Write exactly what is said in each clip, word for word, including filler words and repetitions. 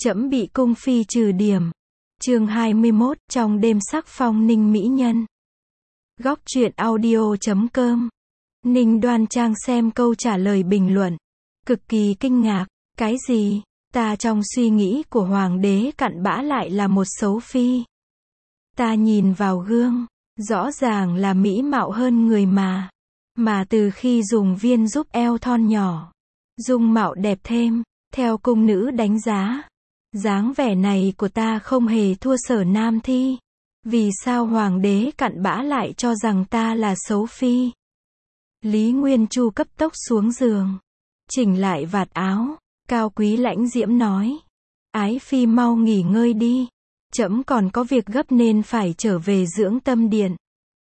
Trẫm bị cung phi trừ điểm. Chương hai mươi mốt, trong đêm sắc phong Ninh mỹ nhân. Góc truyện audio chấm com. Ninh Đoan Trang xem câu trả lời bình luận, cực kỳ kinh ngạc. Cái gì? Ta trong suy nghĩ của hoàng đế cặn bã lại là một xấu phi. Ta nhìn vào gương, rõ ràng là mỹ mạo hơn người mà. Mà từ khi dùng viên giúp eo thon nhỏ, dung mạo đẹp thêm, theo cung nữ đánh giá, dáng vẻ này của ta không hề thua Sở Nam Thi. Vì sao hoàng đế cặn bã lại cho rằng ta là xấu phi? Lý Nguyên Chu cấp tốc xuống giường, chỉnh lại vạt áo, cao quý lãnh diễm nói: Ái phi mau nghỉ ngơi đi, trẫm còn có việc gấp nên phải trở về dưỡng tâm điện.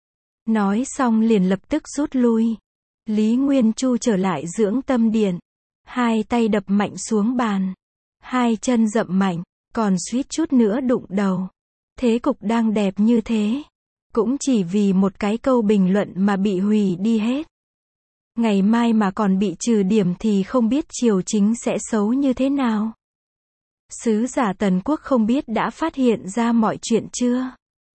Nói xong liền lập tức rút lui. Lý Nguyên Chu trở lại dưỡng tâm điện, hai tay đập mạnh xuống bàn, hai chân dậm mạnh, còn suýt chút nữa đụng đầu. Thế cục đang đẹp như thế, cũng chỉ vì một cái câu bình luận mà bị hủy đi hết. Ngày mai mà còn bị trừ điểm thì không biết triều chính sẽ xấu như thế nào. Sứ giả Tần Quốc không biết đã phát hiện ra mọi chuyện chưa?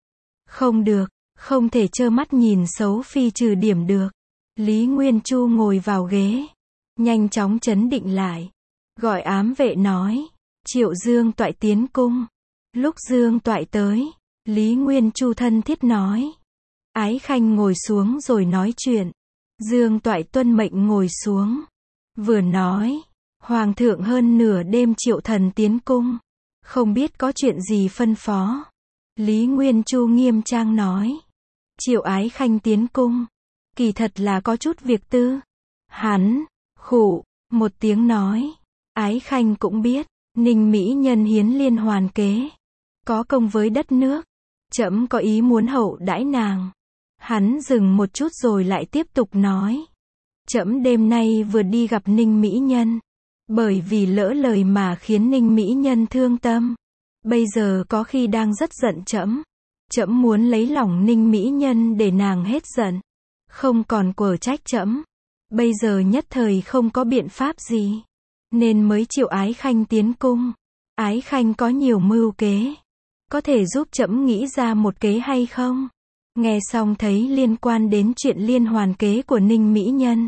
Không được, không thể trơ mắt nhìn xấu phi trừ điểm được. Lý Nguyên Chu ngồi vào ghế, nhanh chóng trấn định lại, gọi ám vệ nói: Triệu Dương Toại tiến cung. Lúc Dương Toại tới, Lý Nguyên Chu thân thiết nói: Ái khanh ngồi xuống rồi nói chuyện. Dương Toại tuân mệnh ngồi xuống, vừa nói: Hoàng thượng hơn nửa đêm triệu thần tiến cung, không biết có chuyện gì phân phó. Lý Nguyên Chu nghiêm trang nói: Triệu ái khanh tiến cung, kỳ thật là có chút việc tư. Hắn khụ một tiếng nói: Ái khanh cũng biết, Ninh mỹ nhân hiến liên hoàn kế, có công với đất nước, trẫm có ý muốn hậu đãi nàng. Hắn dừng một chút rồi lại tiếp tục nói: Trẫm đêm nay vừa đi gặp Ninh mỹ nhân, bởi vì lỡ lời mà khiến Ninh mỹ nhân thương tâm. Bây giờ có khi đang rất giận trẫm. Trẫm muốn lấy lòng Ninh mỹ nhân để nàng hết giận, không còn quở trách trẫm. Bây giờ nhất thời không có biện pháp gì, nên mới triệu ái khanh tiến cung. Ái khanh có nhiều mưu kế, có thể giúp trẫm nghĩ ra một kế hay không? Nghe xong thấy liên quan đến chuyện liên hoàn kế của Ninh mỹ nhân,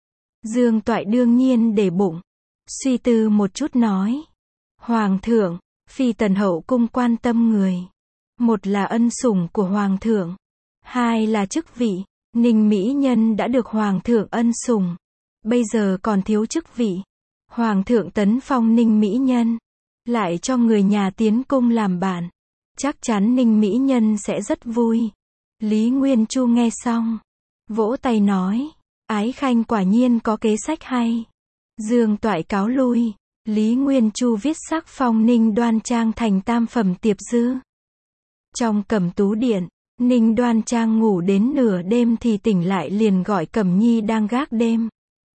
Dương Toại đương nhiên để bụng, suy tư một chút nói: Hoàng thượng, phi tần hậu cung quan tâm người, một là ân sủng của hoàng thượng, hai là chức vị. Ninh mỹ nhân đã được hoàng thượng ân sủng, bây giờ còn thiếu chức vị. Hoàng thượng tấn phong Ninh mỹ nhân, lại cho người nhà tiến cung làm bạn, chắc chắn Ninh mỹ nhân sẽ rất vui. Lý Nguyên Chu nghe xong, vỗ tay nói: Ái khanh quả nhiên có kế sách hay. Dương Toại cáo lui. Lý Nguyên Chu viết sắc phong Ninh Đoan Trang thành tam phẩm tiệp dư. Trong Cẩm Tú điện, Ninh Đoan Trang ngủ đến nửa đêm thì tỉnh lại, liền gọi Cẩm Nhi đang gác đêm.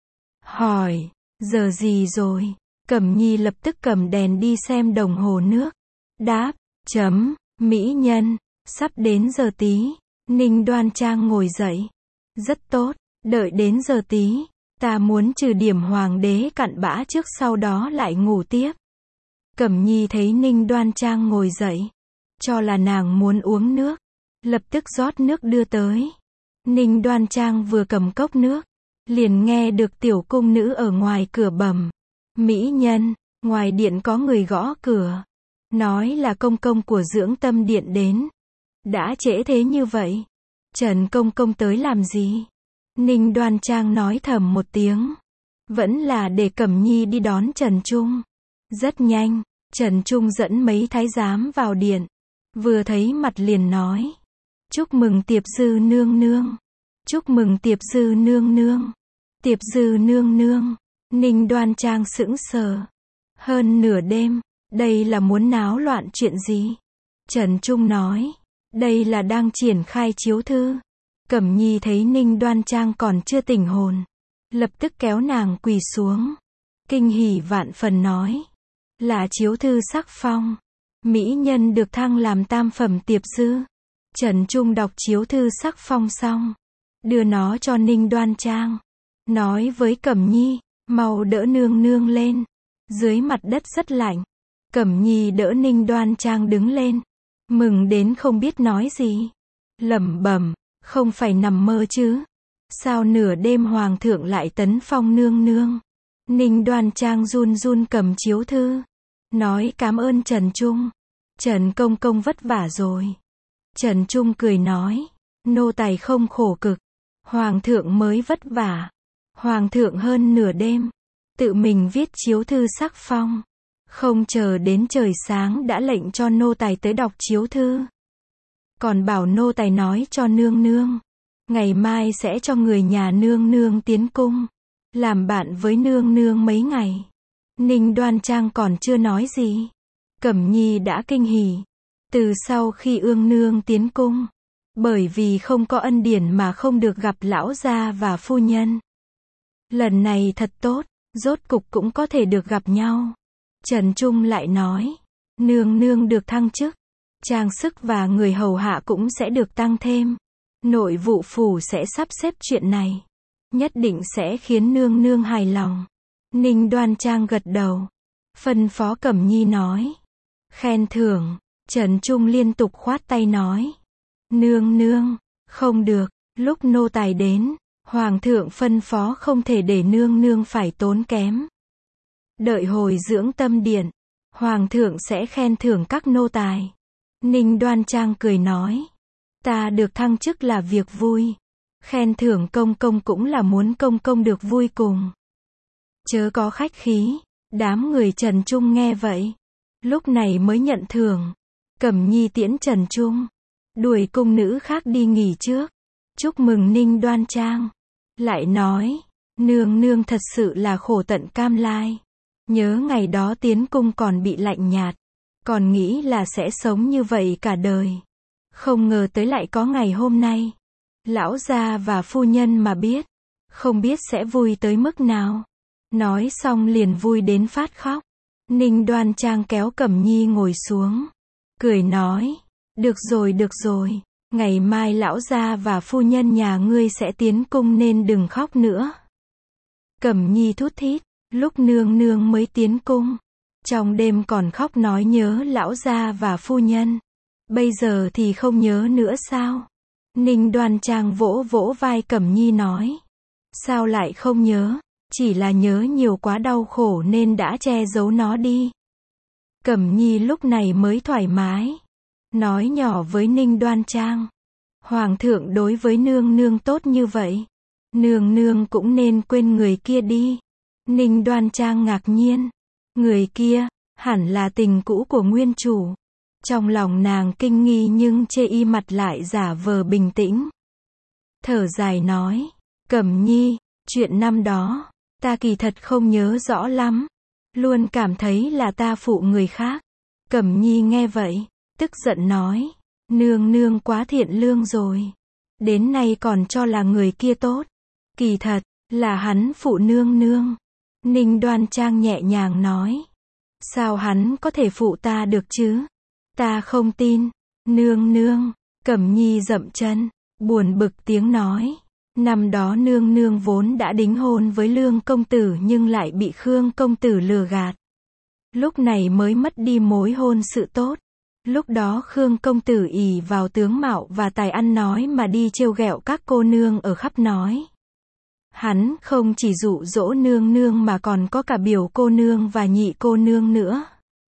Hỏi: Giờ gì rồi? Cẩm Nhi lập tức cầm đèn đi xem đồng hồ nước. Đáp: Chấm, mỹ nhân, sắp đến giờ tí. Ninh Đoan Trang ngồi dậy. Rất tốt, đợi đến giờ tí, ta muốn trừ điểm hoàng đế cặn bã trước, sau đó lại ngủ tiếp. Cẩm Nhi thấy Ninh Đoan Trang ngồi dậy, cho là nàng muốn uống nước, lập tức rót nước đưa tới. Ninh Đoan Trang vừa cầm cốc nước, liền nghe được tiểu cung nữ ở ngoài cửa bẩm: Mỹ nhân, ngoài điện có người gõ cửa, nói là công công của dưỡng tâm điện đến. Đã trễ thế như vậy, Trần công công tới làm gì? Ninh Đoan Trang nói thầm một tiếng, vẫn là để Cẩm Nhi đi đón Trần Trung. Rất nhanh, Trần Trung dẫn mấy thái giám vào điện, vừa thấy mặt liền nói: Chúc mừng Tiệp dư nương nương, chúc mừng Tiệp dư nương nương, Tiệp dư nương nương. Ninh Đoan Trang sững sờ, hơn nửa đêm, đây là muốn náo loạn chuyện gì? Trần Trung nói: Đây là đang triển khai chiếu thư. Cẩm Nhi thấy Ninh Đoan Trang còn chưa tỉnh hồn, lập tức kéo nàng quỳ xuống, kinh hỉ vạn phần nói: Là chiếu thư sắc phong, mỹ nhân được thăng làm tam phẩm tiệp dư. Trần Trung đọc chiếu thư sắc phong xong, đưa nó cho Ninh Đoan Trang, nói với Cẩm Nhi: Mau đỡ nương nương lên, dưới mặt đất rất lạnh. Cẩm Nhi đỡ Ninh Đoan Trang đứng lên, mừng đến không biết nói gì. Lẩm bẩm, không phải nằm mơ chứ? Sao nửa đêm hoàng thượng lại tấn phong nương nương? Ninh Đoan Trang run run cầm chiếu thư, nói cảm ơn Trần Trung. Trần công công vất vả rồi. Trần Trung cười nói, nô tài không khổ cực, hoàng thượng mới vất vả. Hoàng thượng hơn nửa đêm, tự mình viết chiếu thư sắc phong, không chờ đến trời sáng đã lệnh cho nô tài tới đọc chiếu thư. Còn bảo nô tài nói cho nương nương, ngày mai sẽ cho người nhà nương nương tiến cung, làm bạn với nương nương mấy ngày. Ninh Đoan Trang còn chưa nói gì, Cẩm Nhi đã kinh hỉ. Từ sau khi ương nương tiến cung, bởi vì không có ân điển mà không được gặp lão gia và phu nhân. Lần này thật tốt, rốt cục cũng có thể được gặp nhau. Trần Trung lại nói, nương nương được thăng chức, trang sức và người hầu hạ cũng sẽ được tăng thêm. Nội vụ phủ sẽ sắp xếp chuyện này, nhất định sẽ khiến nương nương hài lòng. Ninh Đoan Trang gật đầu, phân phó Cẩm Nhi nói, khen thưởng. Trần Trung liên tục khoát tay nói, nương nương, không được, lúc nô tài đến, hoàng thượng phân phó không thể để nương nương phải tốn kém. Đợi hồi dưỡng tâm điện, hoàng thượng sẽ khen thưởng các nô tài. Ninh Đoan Trang cười nói, ta được thăng chức là việc vui, khen thưởng công công cũng là muốn công công được vui cùng. Chớ có khách khí. Đám người Trần Trung nghe vậy, lúc này mới nhận thưởng. Cẩm Nhi tiễn Trần Trung, đuổi cung nữ khác đi nghỉ trước, chúc mừng Ninh Đoan Trang. Lại nói, nương nương thật sự là khổ tận cam lai. Nhớ ngày đó tiến cung còn bị lạnh nhạt, còn nghĩ là sẽ sống như vậy cả đời. Không ngờ tới lại có ngày hôm nay. Lão gia và phu nhân mà biết, không biết sẽ vui tới mức nào. Nói xong liền vui đến phát khóc. Ninh Đoan Trang kéo Cẩm Nhi ngồi xuống, cười nói, được rồi được rồi, ngày mai lão gia và phu nhân nhà ngươi sẽ tiến cung nên đừng khóc nữa. Cẩm Nhi thút thít, lúc nương nương mới tiến cung, trong đêm còn khóc nói nhớ lão gia và phu nhân, bây giờ thì không nhớ nữa sao? Ninh Đoan Trang vỗ vỗ vai Cẩm Nhi nói, sao lại không nhớ, chỉ là nhớ nhiều quá đau khổ nên đã che giấu nó đi. Cẩm Nhi lúc này mới thoải mái, nói nhỏ với Ninh Đoan Trang, hoàng thượng đối với nương nương tốt như vậy, nương nương cũng nên quên người kia đi. Ninh Đoan Trang ngạc nhiên, người kia, hẳn là tình cũ của nguyên chủ. Trong lòng nàng kinh nghi nhưng chê y mặt lại giả vờ bình tĩnh. Thở dài nói, Cẩm Nhi, chuyện năm đó, ta kỳ thật không nhớ rõ lắm, luôn cảm thấy là ta phụ người khác. Cẩm Nhi nghe vậy, tức giận nói, nương nương quá thiện lương rồi, đến nay còn cho là người kia tốt, kỳ thật, là hắn phụ nương nương. Ninh Đoan Trang nhẹ nhàng nói, sao hắn có thể phụ ta được chứ? Ta không tin. Nương nương. Cẩm Nhi dậm chân, buồn bực tiếng nói, năm đó nương nương vốn đã đính hôn với Lương công tử nhưng lại bị Khương công tử lừa gạt. Lúc này mới mất đi mối hôn sự tốt. Lúc đó Khương công tử ỷ vào tướng mạo và tài ăn nói mà đi trêu ghẹo các cô nương ở khắp nói. Hắn không chỉ dụ dỗ nương nương mà còn có cả biểu cô nương và nhị cô nương nữa.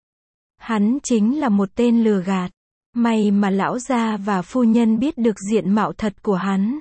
Hắn chính là một tên lừa gạt. May mà lão gia và phu nhân biết được diện mạo thật của hắn.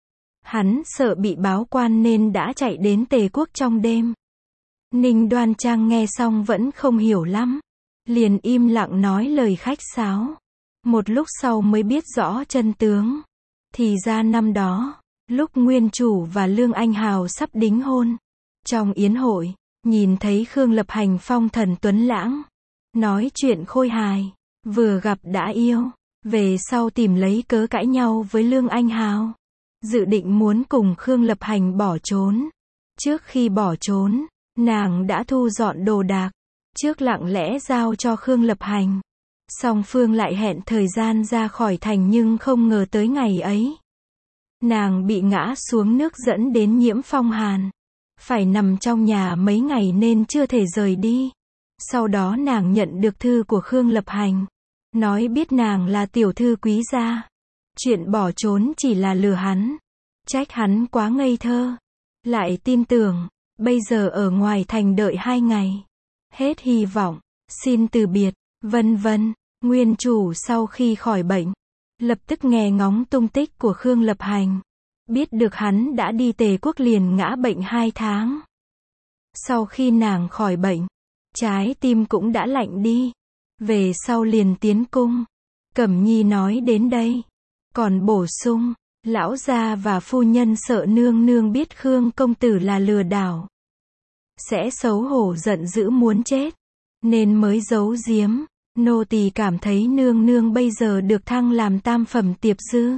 Hắn sợ bị báo quan nên đã chạy đến Tề quốc trong đêm. Ninh Đoan Trang nghe xong vẫn không hiểu lắm, liền im lặng nói lời khách sáo. Một lúc sau mới biết rõ chân tướng. Thì ra năm đó, lúc nguyên chủ và Lương Anh Hào sắp đính hôn, trong yến hội, nhìn thấy Khương Lập Hành phong thần tuấn lãng, nói chuyện khôi hài, vừa gặp đã yêu, về sau tìm lấy cớ cãi nhau với Lương Anh Hào, dự định muốn cùng Khương Lập Hành bỏ trốn. Trước khi bỏ trốn, nàng đã thu dọn đồ đạc, trước lặng lẽ giao cho Khương Lập Hành. Song phương lại hẹn thời gian ra khỏi thành nhưng không ngờ tới ngày ấy, nàng bị ngã xuống nước dẫn đến nhiễm phong hàn, phải nằm trong nhà mấy ngày nên chưa thể rời đi. Sau đó nàng nhận được thư của Khương Lập Hành. Nói biết nàng là tiểu thư quý gia. Chuyện bỏ trốn chỉ là lừa hắn. Trách hắn quá ngây thơ. Lại tin tưởng. Bây giờ ở ngoài thành đợi hai ngày. Hết hy vọng. Xin từ biệt. Vân vân. Nguyên chủ sau khi khỏi bệnh. Lập tức nghe ngóng tung tích của Khương Lập Hành. Biết được hắn đã đi Tề quốc liền ngã bệnh hai tháng. Sau khi nàng khỏi bệnh. Trái tim cũng đã lạnh đi. Về sau liền tiến cung. Cẩm Nhi nói đến đây. Còn bổ sung. Lão gia và phu nhân sợ nương nương biết Khương công tử là lừa đảo. Sẽ xấu hổ giận dữ muốn chết. Nên mới giấu giếm. Nô tỳ cảm thấy nương nương bây giờ được thăng làm tam phẩm tiệp dư.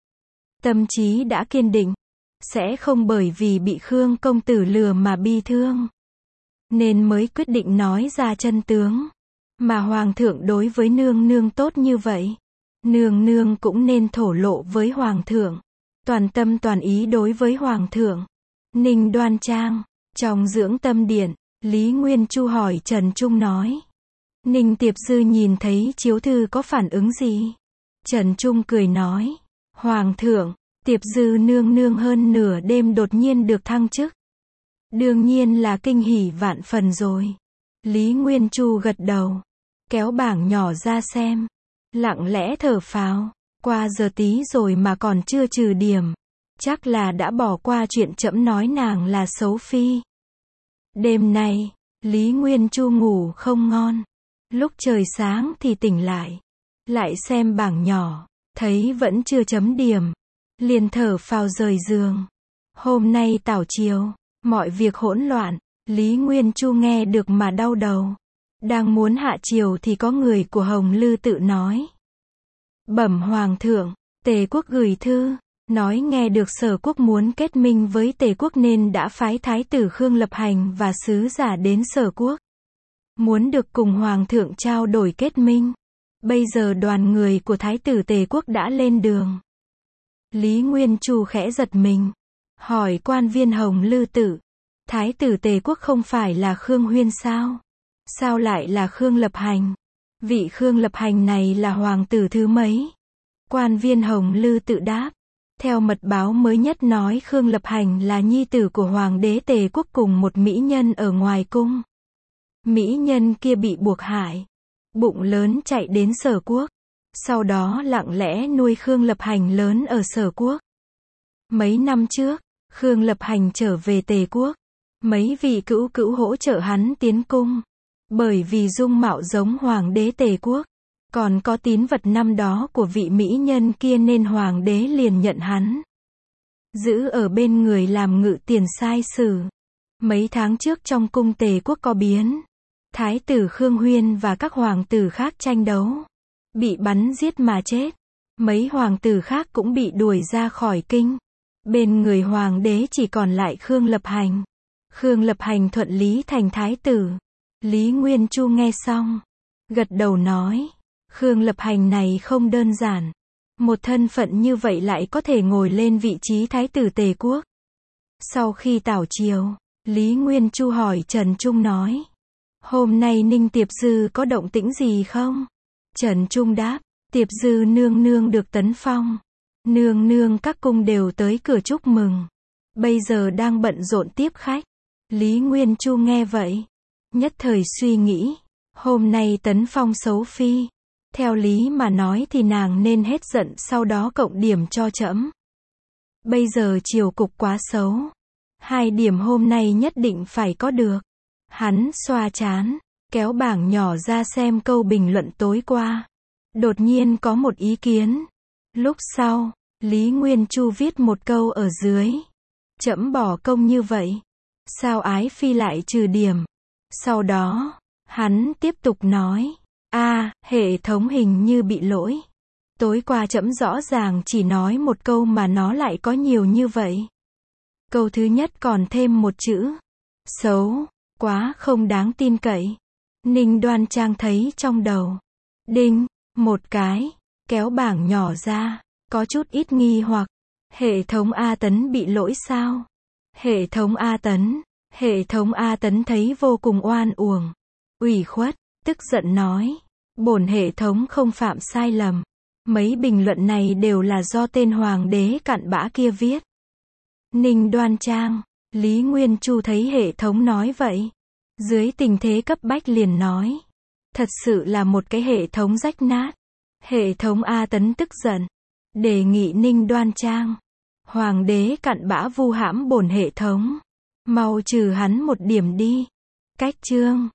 Tâm trí đã kiên định. Sẽ không bởi vì bị Khương công tử lừa mà bi thương. Nên mới quyết định nói ra chân tướng. Mà hoàng thượng đối với nương nương tốt như vậy. Nương nương cũng nên thổ lộ với hoàng thượng. Toàn tâm toàn ý đối với hoàng thượng. Ninh Đoan Trang. Trong dưỡng tâm điện, Lý Nguyên Chu hỏi Trần Trung nói. Ninh Tiệp Dư nhìn thấy chiếu thư có phản ứng gì? Trần Trung cười nói. Hoàng thượng, Tiệp Dư nương nương hơn nửa đêm đột nhiên được thăng chức. Đương nhiên là kinh hỉ vạn phần rồi. Lý Nguyên Chu gật đầu. Kéo bảng nhỏ ra xem. Lặng lẽ thở phào. Qua giờ tí rồi mà còn chưa trừ điểm. Chắc là đã bỏ qua chuyện trẫm nói nàng là xấu phi. Đêm nay, Lý Nguyên Chu ngủ không ngon. Lúc trời sáng thì tỉnh lại. Lại xem bảng nhỏ. Thấy vẫn chưa chấm điểm. Liền thở phào rời giường. Hôm nay tảo chiều. Mọi việc hỗn loạn. Lý Nguyên Chu nghe được mà đau đầu. Đang muốn hạ chiều thì có người của Hồng Lư tự nói. Bẩm hoàng thượng, Tề quốc gửi thư. Nói nghe được Sở quốc muốn kết minh với Tề quốc nên đã phái thái tử Khương Lập Hành và sứ giả đến Sở quốc. Muốn được cùng hoàng thượng trao đổi kết minh. Bây giờ đoàn người của thái tử Tề quốc đã lên đường. Lý Nguyên Chu khẽ giật mình. Hỏi quan viên Hồng Lư tự. Thái tử Tề quốc không phải là Khương Huyên sao? Sao lại là Khương Lập Hành? Vị Khương Lập Hành này là hoàng tử thứ mấy? Quan viên Hồng Lư tự đáp. Theo mật báo mới nhất nói Khương Lập Hành là nhi tử của hoàng đế Tề quốc cùng một mỹ nhân ở ngoài cung. Mỹ nhân kia bị buộc hại. Bụng lớn chạy đến Sở quốc. Sau đó lặng lẽ nuôi Khương Lập Hành lớn ở Sở quốc. Mấy năm trước, Khương Lập Hành trở về Tề quốc. Mấy vị cữu cữu hỗ trợ hắn tiến cung. Bởi vì dung mạo giống hoàng đế Tề quốc. Còn có tín vật năm đó của vị mỹ nhân kia nên hoàng đế liền nhận hắn. Giữ ở bên người làm ngự tiền sai sử. Mấy tháng trước trong cung Tề quốc có biến. Thái tử Khương Huyên và các hoàng tử khác tranh đấu. Bị bắn giết mà chết. Mấy hoàng tử khác cũng bị đuổi ra khỏi kinh. Bên người hoàng đế chỉ còn lại Khương Lập Hành. Khương Lập Hành thuận lý thành thái tử. Lý Nguyên Chu nghe xong. Gật đầu nói. Khương Lập Hành này không đơn giản. Một thân phận như vậy lại có thể ngồi lên vị trí thái tử Tề quốc. Sau khi tảo chiều, Lý Nguyên Chu hỏi Trần Trung nói. Hôm nay Ninh Tiệp Dư có động tĩnh gì không? Trần Trung đáp. Tiệp Dư nương nương được tấn phong. Nương nương các cung đều tới cửa chúc mừng. Bây giờ đang bận rộn tiếp khách. Lý Nguyên Chu nghe vậy. Nhất thời suy nghĩ. Hôm nay tấn phong xấu phi. Theo lý mà nói thì nàng nên hết giận sau đó cộng điểm cho trẫm. Bây giờ triều cục quá xấu. Hai điểm hôm nay nhất định phải có được. Hắn xoa trán. Kéo bảng nhỏ ra xem câu bình luận tối qua. Đột nhiên có một ý kiến. Lúc sau, Lý Nguyên Chu viết một câu ở dưới. Trẫm bỏ công như vậy. Sao ái phi lại trừ điểm? Sau đó, hắn tiếp tục nói. A, à, hệ thống hình như bị lỗi. Tối qua trẫm rõ ràng chỉ nói một câu mà nó lại có nhiều như vậy. Câu thứ nhất còn thêm một chữ. Xấu, quá không đáng tin cậy. Ninh Đoan Trang thấy trong đầu. Đinh, một cái, kéo bảng nhỏ ra, có chút ít nghi hoặc. Hệ thống A Tấn bị lỗi sao? Hệ thống A Tấn, hệ thống A Tấn thấy vô cùng oan uổng. ủy khuất, tức giận nói. Bổn hệ thống không phạm sai lầm. Mấy bình luận này đều là do tên hoàng đế cặn bã kia viết. Ninh Đoan Trang, Lý Nguyên Chu thấy hệ thống nói vậy. Dưới tình thế cấp bách liền nói. Thật sự là một cái hệ thống rách nát. Hệ thống A Tấn tức giận. Đề nghị Ninh Đoan Trang. Hoàng đế cặn bã vu hãm bổn hệ thống. Mau trừ hắn một điểm đi. Cách chương.